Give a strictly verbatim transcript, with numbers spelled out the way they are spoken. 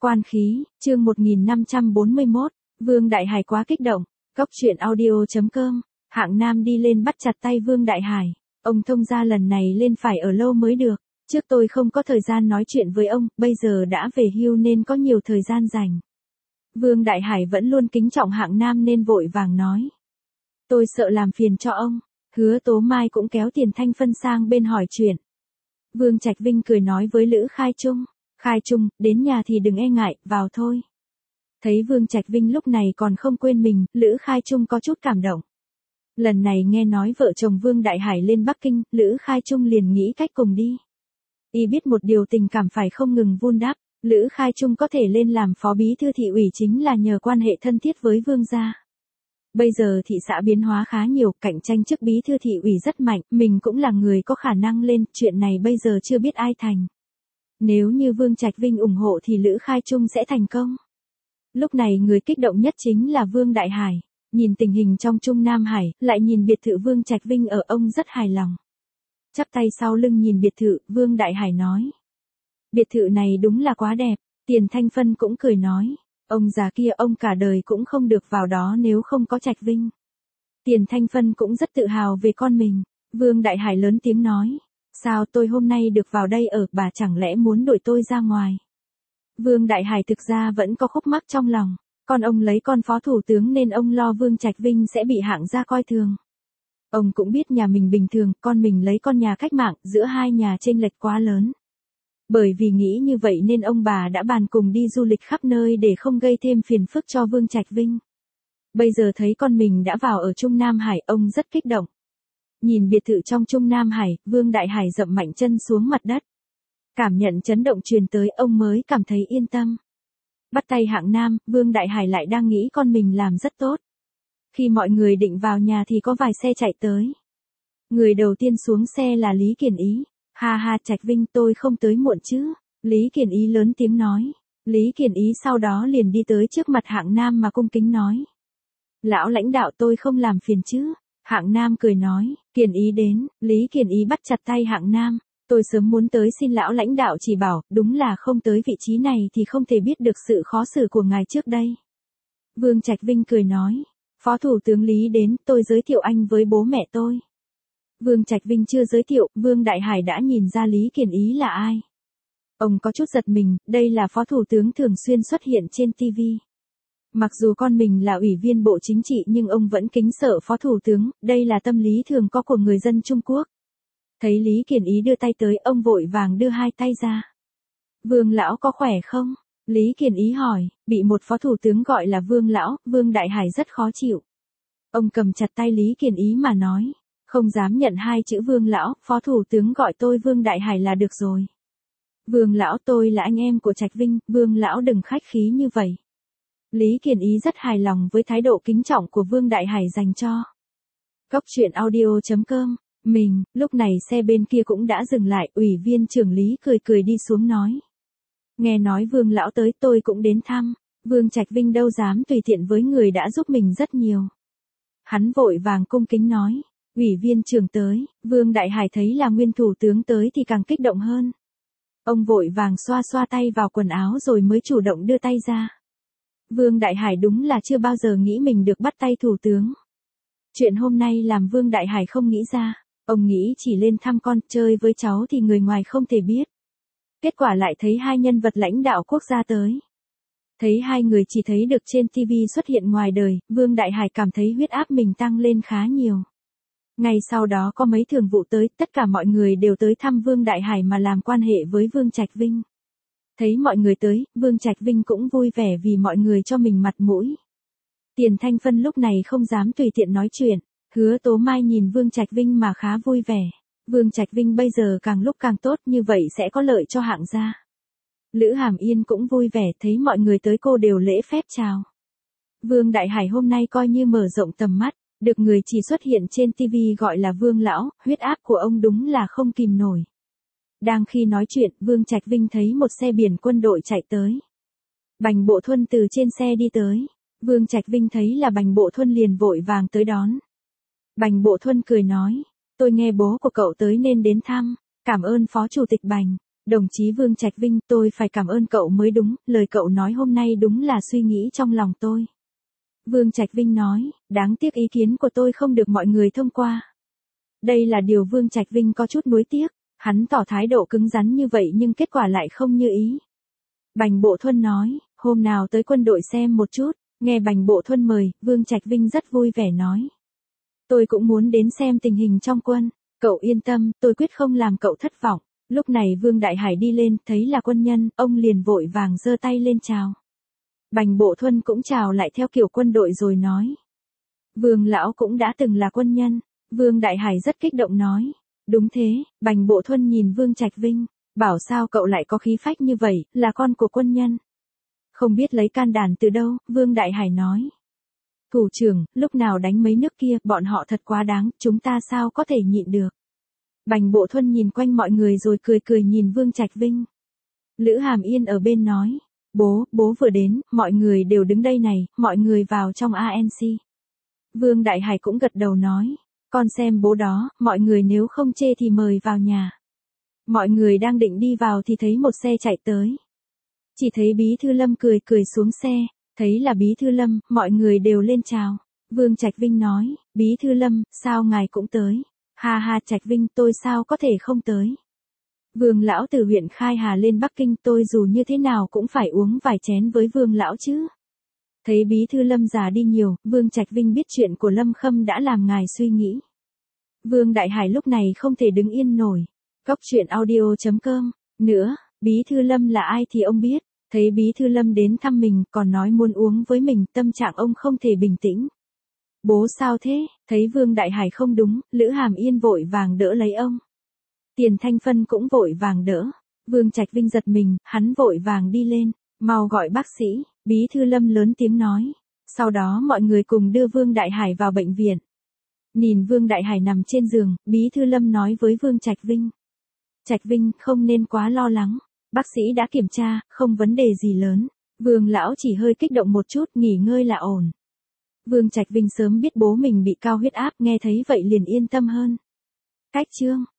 Quan khí, chương một nghìn năm trăm bốn mươi mốt, Vương Đại Hải quá kích động. Cốc truyện audio chấm com, Hạng Nam đi lên bắt chặt tay Vương Đại Hải. Ông thông gia lần này lên phải ở lâu mới được. Trước tôi không có thời gian nói chuyện với ông, bây giờ đã về hưu nên có nhiều thời gian dành. Vương Đại Hải vẫn luôn kính trọng Hạng Nam nên vội vàng nói. Tôi sợ làm phiền cho ông. Hứa Tố Mai cũng kéo Tiền Thanh Phân sang bên hỏi chuyện. Vương Trạch Vinh cười nói với Lữ Khai Trung. Khai Trung, đến nhà thì đừng e ngại, vào thôi. Thấy Vương Trạch Vinh lúc này còn không quên mình, Lữ Khai Trung có chút cảm động. Lần này nghe nói vợ chồng Vương Đại Hải lên Bắc Kinh, Lữ Khai Trung liền nghĩ cách cùng đi. Y biết một điều tình cảm phải không ngừng vun đắp, Lữ Khai Trung có thể lên làm phó bí thư thị ủy chính là nhờ quan hệ thân thiết với Vương gia. Bây giờ thị xã biến hóa khá nhiều, cạnh tranh chức bí thư thị ủy rất mạnh, mình cũng là người có khả năng lên, chuyện này bây giờ chưa biết ai thành. Nếu như Vương Trạch Vinh ủng hộ thì Lữ Khai Trung sẽ thành công. Lúc này người kích động nhất chính là Vương Đại Hải. Nhìn tình hình trong Trung Nam Hải, lại nhìn biệt thự Vương Trạch Vinh ở, ông rất hài lòng. Chắp tay sau lưng nhìn biệt thự, Vương Đại Hải nói. Biệt thự này đúng là quá đẹp. Tiền Thanh Phân cũng cười nói. Ông già kia ông cả đời cũng không được vào đó nếu không có Trạch Vinh. Tiền Thanh Phân cũng rất tự hào về con mình. Vương Đại Hải lớn tiếng nói. Sao tôi hôm nay được vào đây ở, bà chẳng lẽ muốn đuổi tôi ra ngoài? Vương Đại Hải thực ra vẫn có khúc mắc trong lòng. Con ông lấy con phó thủ tướng nên ông lo Vương Trạch Vinh sẽ bị Hạng gia coi thường. Ông cũng biết nhà mình bình thường, con mình lấy con nhà cách mạng, giữa hai nhà chênh lệch quá lớn. Bởi vì nghĩ như vậy nên ông bà đã bàn cùng đi du lịch khắp nơi để không gây thêm phiền phức cho Vương Trạch Vinh. Bây giờ thấy con mình đã vào ở Trung Nam Hải, ông rất kích động. Nhìn biệt thự trong Trung Nam Hải, Vương Đại Hải dậm mạnh chân xuống mặt đất. Cảm nhận chấn động truyền tới, ông mới cảm thấy yên tâm. Bắt tay Hạng Nam, Vương Đại Hải lại đang nghĩ con mình làm rất tốt. Khi mọi người định vào nhà thì có vài xe chạy tới. Người đầu tiên xuống xe là Lý Kiền Ý. Ha ha, Trạch Vinh, tôi không tới muộn chứ? Lý Kiền Ý lớn tiếng nói. Lý Kiền Ý sau đó liền đi tới trước mặt Hạng Nam mà cung kính nói. Lão lãnh đạo, tôi không làm phiền chứ? Hạng Nam cười nói. Kiền Ý đến. Lý Kiền Ý bắt chặt tay Hạng Nam. Tôi sớm muốn tới xin lão lãnh đạo chỉ bảo, đúng là không tới vị trí này thì không thể biết được sự khó xử của ngài trước đây. Vương Trạch Vinh cười nói. Phó Thủ tướng Lý đến, tôi giới thiệu anh với bố mẹ tôi. Vương Trạch Vinh chưa giới thiệu, Vương Đại Hải đã nhìn ra Lý Kiền Ý là ai. Ông có chút giật mình, đây là Phó Thủ tướng thường xuyên xuất hiện trên ti vi. Mặc dù con mình là ủy viên Bộ Chính trị nhưng ông vẫn kính sợ Phó Thủ tướng, đây là tâm lý thường có của người dân Trung Quốc. Thấy Lý Kiền Ý đưa tay tới, ông vội vàng đưa hai tay ra. Vương lão có khỏe không? Lý Kiền Ý hỏi, bị một phó thủ tướng gọi là Vương lão, Vương Đại Hải rất khó chịu. Ông cầm chặt tay Lý Kiền Ý mà nói, không dám nhận hai chữ Vương lão, phó thủ tướng gọi tôi Vương Đại Hải là được rồi. Vương lão, tôi là anh em của Trạch Vinh, Vương lão đừng khách khí như vậy. Lý Kiền Ý rất hài lòng với thái độ kính trọng của Vương Đại Hải dành cho. Cốc truyện audio chấm com. Mình, lúc này xe bên kia cũng đã dừng lại, ủy viên trưởng Lý cười cười đi xuống nói. Nghe nói Vương lão tới, tôi cũng đến thăm. Vương Trạch Vinh đâu dám tùy tiện với người đã giúp mình rất nhiều. Hắn vội vàng cung kính nói. Ủy viên trưởng tới. Vương Đại Hải thấy là nguyên thủ tướng tới thì càng kích động hơn. Ông vội vàng xoa xoa tay vào quần áo rồi mới chủ động đưa tay ra. Vương Đại Hải đúng là chưa bao giờ nghĩ mình được bắt tay thủ tướng. Chuyện hôm nay làm Vương Đại Hải không nghĩ ra. Ông nghĩ chỉ lên thăm con, chơi với cháu thì người ngoài không thể biết. Kết quả lại thấy hai nhân vật lãnh đạo quốc gia tới. Thấy hai người chỉ thấy được trên ti vi xuất hiện ngoài đời, Vương Đại Hải cảm thấy huyết áp mình tăng lên khá nhiều. Ngay sau đó có mấy thường vụ tới, tất cả mọi người đều tới thăm Vương Đại Hải mà làm quan hệ với Vương Trạch Vinh. Thấy mọi người tới, Vương Trạch Vinh cũng vui vẻ vì mọi người cho mình mặt mũi. Tiền Thanh Phân lúc này không dám tùy tiện nói chuyện. Hứa Tố Mai nhìn Vương Trạch Vinh mà khá vui vẻ. Vương Trạch Vinh bây giờ càng lúc càng tốt, như vậy sẽ có lợi cho Hạng gia. Lữ Hàm Yên cũng vui vẻ, thấy mọi người tới cô đều lễ phép chào. Vương Đại Hải hôm nay coi như mở rộng tầm mắt, được người chỉ xuất hiện trên ti vi gọi là Vương lão, huyết áp của ông đúng là không kìm nổi. Đang khi nói chuyện, Vương Trạch Vinh thấy một xe biển quân đội chạy tới. Bành Bộ Thuân từ trên xe đi tới. Vương Trạch Vinh thấy là Bành Bộ Thuân liền vội vàng tới đón. Bành Bộ Thuân cười nói, tôi nghe bố của cậu tới nên đến thăm, cảm ơn Phó Chủ tịch Bành. Đồng chí Vương Trạch Vinh, tôi phải cảm ơn cậu mới đúng, lời cậu nói hôm nay đúng là suy nghĩ trong lòng tôi. Vương Trạch Vinh nói, đáng tiếc ý kiến của tôi không được mọi người thông qua. Đây là điều Vương Trạch Vinh có chút nuối tiếc, hắn tỏ thái độ cứng rắn như vậy nhưng kết quả lại không như ý. Bành Bộ Thuân nói, hôm nào tới quân đội xem một chút, nghe Bành Bộ Thuân mời, Vương Trạch Vinh rất vui vẻ nói. Tôi cũng muốn đến xem tình hình trong quân, cậu yên tâm, tôi quyết không làm cậu thất vọng. Lúc này Vương Đại Hải đi lên, thấy là quân nhân, ông liền vội vàng giơ tay lên chào. Bành Bộ Thuân cũng chào lại theo kiểu quân đội rồi nói. Vương lão cũng đã từng là quân nhân, Vương Đại Hải rất kích động nói. Đúng thế, Bành Bộ Thuân nhìn Vương Trạch Vinh, bảo sao cậu lại có khí phách như vậy, là con của quân nhân. Không biết lấy can đảm từ đâu, Vương Đại Hải nói. Thủ trưởng, lúc nào đánh mấy nước kia, bọn họ thật quá đáng, chúng ta sao có thể nhịn được. Bành Bộ Thuân nhìn quanh mọi người rồi cười cười nhìn Vương Trạch Vinh. Lữ Hàm Yên ở bên nói, bố, bố vừa đến, mọi người đều đứng đây này, mọi người vào trong a en xê. Vương Đại Hải cũng gật đầu nói, con xem bố đó, mọi người nếu không chê thì mời vào nhà. Mọi người đang định đi vào thì thấy một xe chạy tới. Chỉ thấy Bí Thư Lâm cười cười xuống xe, thấy là Bí Thư Lâm, mọi người đều lên chào. Vương Trạch Vinh nói, Bí Thư Lâm, sao ngài cũng tới? Ha ha Trạch Vinh, tôi sao có thể không tới? Vương lão từ huyện Khai Hà lên Bắc Kinh, tôi dù như thế nào cũng phải uống vài chén với Vương lão chứ. Thấy Bí Thư Lâm già đi nhiều, Vương Trạch Vinh biết chuyện của Lâm Khâm đã làm ngài suy nghĩ. Vương Đại Hải lúc này không thể đứng yên nổi. Cóc truyện audio chấm com. Nữa, Bí Thư Lâm là ai thì ông biết. Thấy Bí Thư Lâm đến thăm mình, còn nói muốn uống với mình, tâm trạng ông không thể bình tĩnh. Bố sao thế? Thấy Vương Đại Hải không đúng, Lữ Hàm Yên vội vàng đỡ lấy ông. Tiền Thanh Phân cũng vội vàng đỡ. Vương Trạch Vinh giật mình, hắn vội vàng đi lên, mau gọi bác sĩ. Bí Thư Lâm lớn tiếng nói. Sau đó mọi người cùng đưa Vương Đại Hải vào bệnh viện. Nhìn Vương Đại Hải nằm trên giường, Bí Thư Lâm nói với Vương Trạch Vinh. Trạch Vinh, không nên quá lo lắng. Bác sĩ đã kiểm tra, không vấn đề gì lớn. Vương lão chỉ hơi kích động một chút, nghỉ ngơi là ổn. Vương Trạch Vinh sớm biết bố mình bị cao huyết áp, nghe thấy vậy liền yên tâm hơn. Cách chương